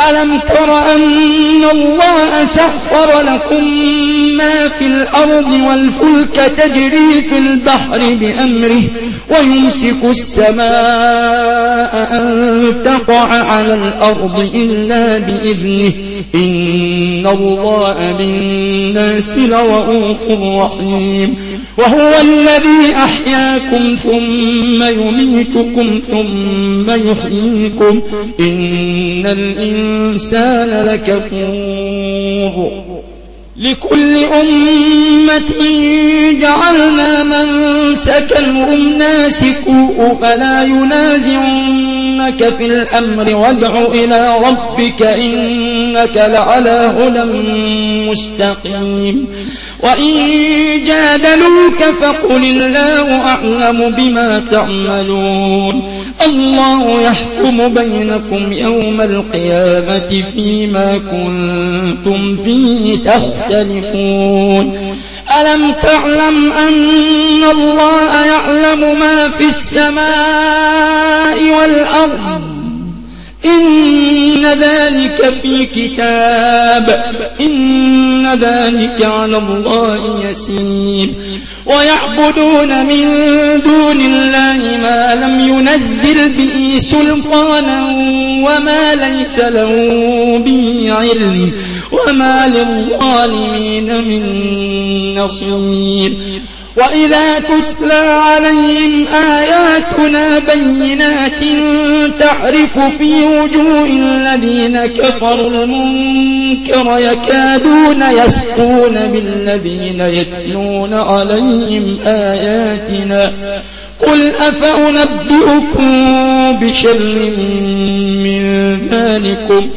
ألم تر أن الله سخر لكم ما في الأرض والفلك تجري في البحر بأمره ويمسك السماء أن تقع على الأرض إلا بإذنه إن الله بالناس لرءوف رحيم وهو الذي أحياكم ثم يميتكم ثم يحييكم إن الإنسان لكفور لكل أمة جعلنا منسكا هم ناسكوه فلا ينازعنك في الأمر وادع إلى ربك إنك لعلى هدى مستقيم وإن جادلوك فقل الله أعلم بما تعملون الله يحكم بينكم يوم القيامة فيما كنتم فيه تختلفون ألم تعلم أن الله يعلم ما في السماء والأرض إن ذلك في كتاب إن ذلك على الله يسير ويعبدون من دون الله ما لم ينزل به سلطانا وما ليس له به علم وما للظالمين من نصير وإذا تتلى عليهم آياتنا بينات تعرف في وجوه الذين كفروا المنكر يكادون يسقون بالذين يتلون عليهم آياتنا قل أفأنبئكم بشر من ذلكم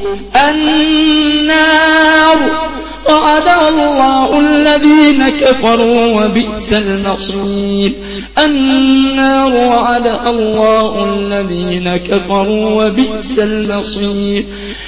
النار وعد الله الذين كفروا وبئس المصير النار وعد الله الذين كفروا وبئس المصير